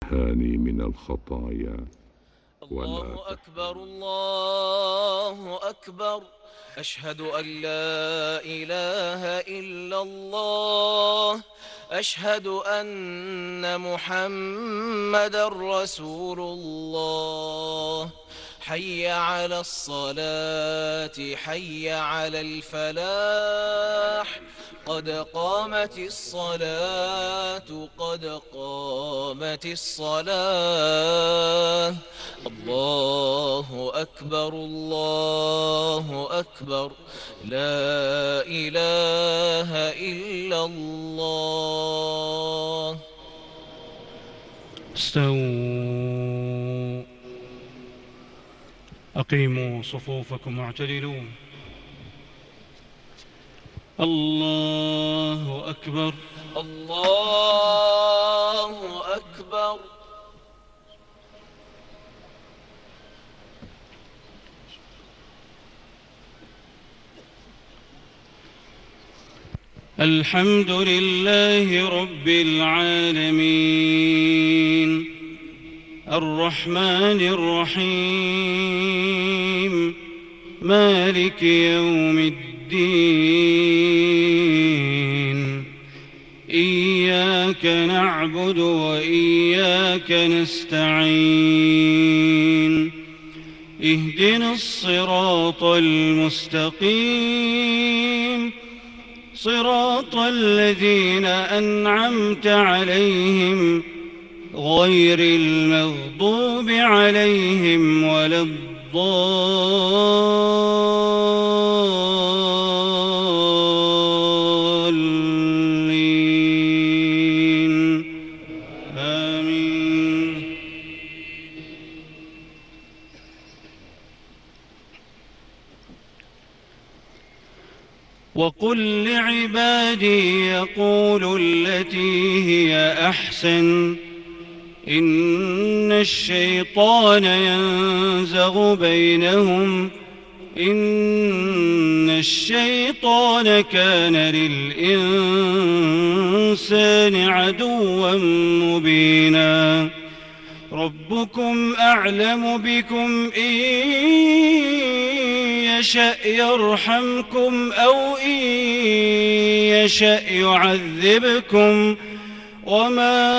تنهاني من الخطايا الله أكبر الله أكبر. أشهد أن لا إله إلا الله. أشهد أن محمدًا رسول الله. حي على الصلاة حي على الفلاح. قد قامت الصلاة قد قامت الصلاة. الله أكبر الله أكبر. لا إله إلا الله. استووا، أقيموا صفوفكم واعتدلوا. الله أكبر الله أكبر. الحمد لله رب العالمين الرحمن الرحيم مالك يوم الدين. إياك نعبد وإياك نستعين. اهدنا الصراط المستقيم صراط الذين أنعمت عليهم غير المغضوب عليهم ولا الضالين. آمين. وقل لعبادي يقولوا التي هي أحسن إن الشيطان ينزغ بينهم إن الشيطان كان للإنسان عدوا مبينا. ربكم أعلم بكم إن يشأ يرحمكم أو إن يشأ يعذبكم وما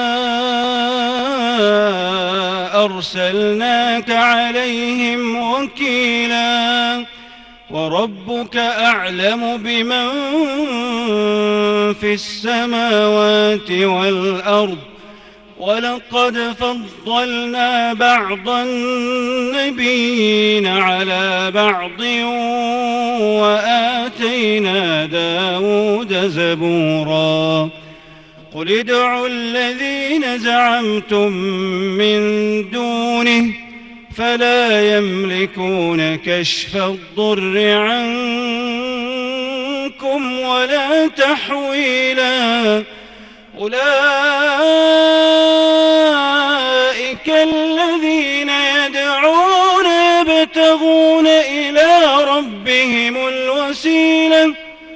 أرسلناك عليهم وكيلا. وربك أعلم بمن في السماوات والأرض ولقد فضلنا بعض النبيين على بعض وآتينا داود زبورا. قل ادعوا الذين زعمتم من دونه فلا يملكون كشف الضر عنكم ولا تحويلا. أولئك الذين يدعون يبتغون إلى ربهم الوسيلة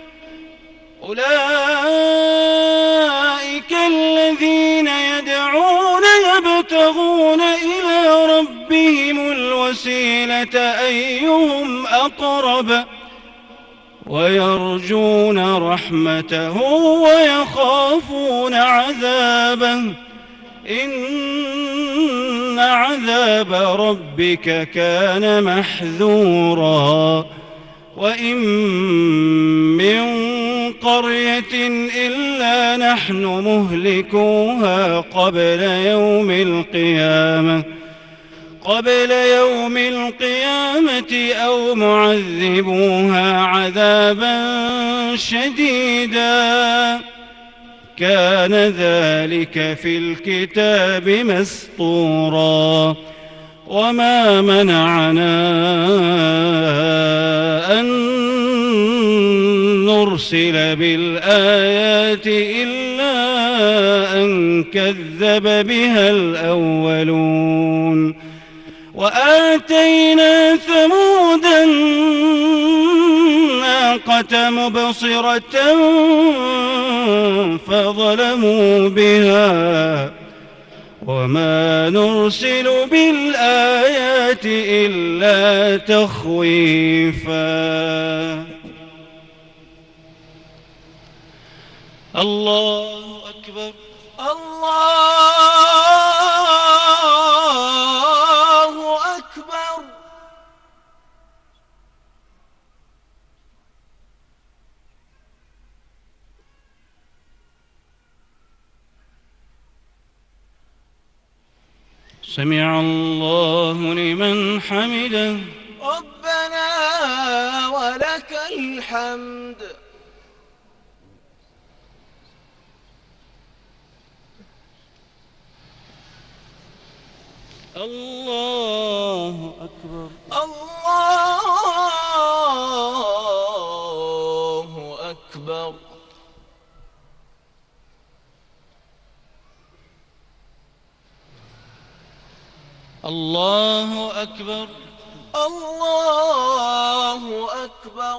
أولئك الذين يدعون يبتغون إلى ربهم الوسيلة أيهم أقرب ويرجون رحمته ويخافون عذابه إن عذاب ربك كان محذورا. وإن من قرية إلا نحن مهلكوها قبل يوم القيامة أو معذبوها عذابا شديدا كان ذلك في الكتاب مسطورا. وما منعنا أن نرسل بالآيات إلا أن كذب بها الأولون. وآتينا ثمود الناقة مبصرة فظلموا بها وما نرسل بالآيات إلا تخويفا. الله أكبر. الله أكبر. سمع الله لمن حمده. ربنا ولك الحمد. الله أكبر. الله أكبر. الله أكبر. الله أكبر.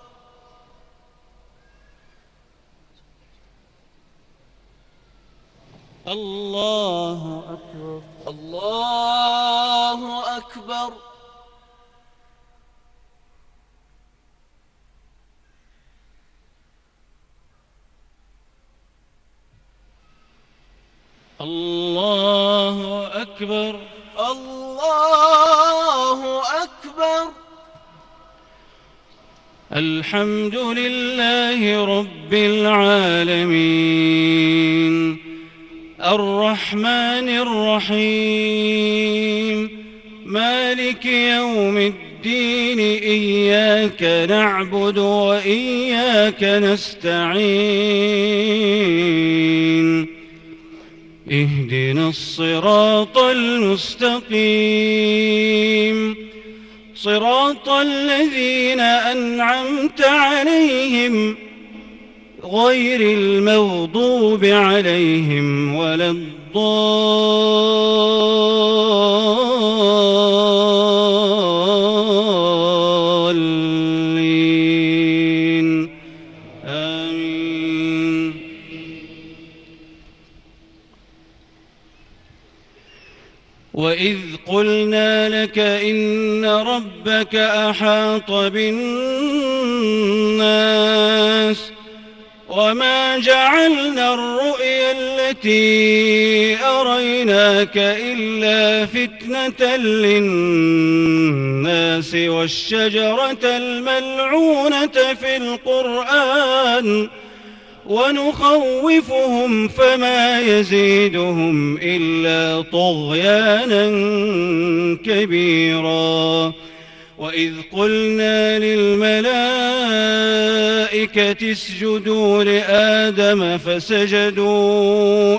الله أكبر. الله أكبر. الله أكبر. الله أكبر. الحمد لله رب العالمين الرحمن الرحيم مالك يوم الدين إياك نعبد وإياك نستعين اهدنا الصراط المستقيم صراط الذين أنعمت عليهم غير المغضوب عليهم ولا الضالين آمين. وإذ قلنا لك إن ربك أحاط بالناس وما جعلنا الرؤيا التي أريناك إلا فتنة للناس والشجرة الملعونة في القرآن ونخوفهم فما يزيدهم إلا طغيانا كبيرا. وإذ قلنا للملائكة اسجدوا لآدم فسجدوا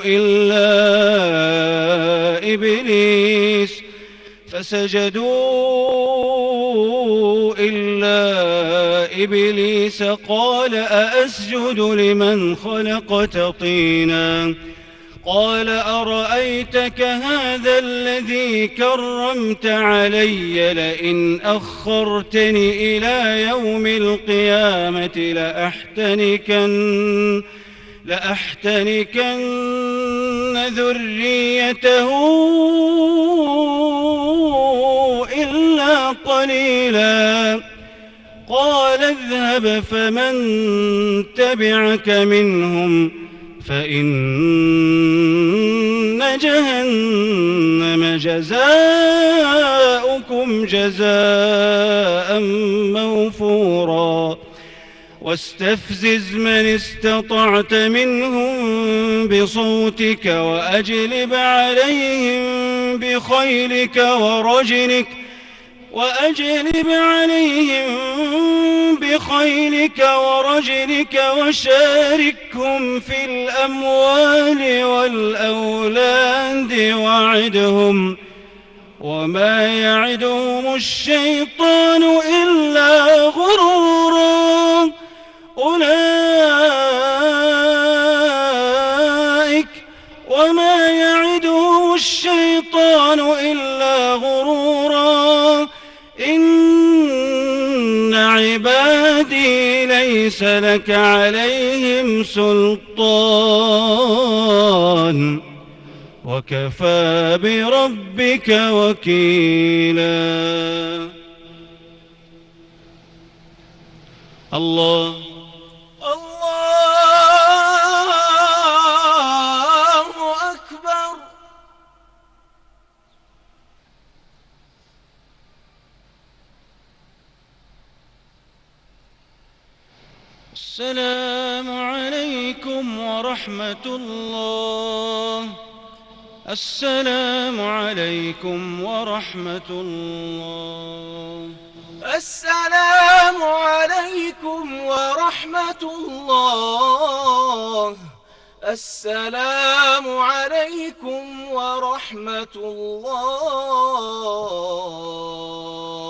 إلا إبليس قال أأسجد لمن خلقت طينا قال أرأيتك هذا الذي كرمت علي لئن أخرتني إلى يوم القيامة لأحتنكن ذريته إلا قليلا. قال اذهب فمن تبعك منهم فإن جهنم جزاؤكم جزاء موفورا. واستفزز من استطعت منهم بصوتك وأجلب عليهم بخيلك ورجلك وشاركهم في الأموال والأولاد وعدهم وما يعدهم الشيطان إلا غرورا. وما يعدهم الشيطان إلا غرورا. إن عبادي ليس لك عليهم سلطان وكفى بربك وكيلا. الله الله أكبر. السلام عليكم ورحمة الله. السلام عليكم ورحمة الله. السلام عليكم ورحمة الله. السلام عليكم ورحمة الله.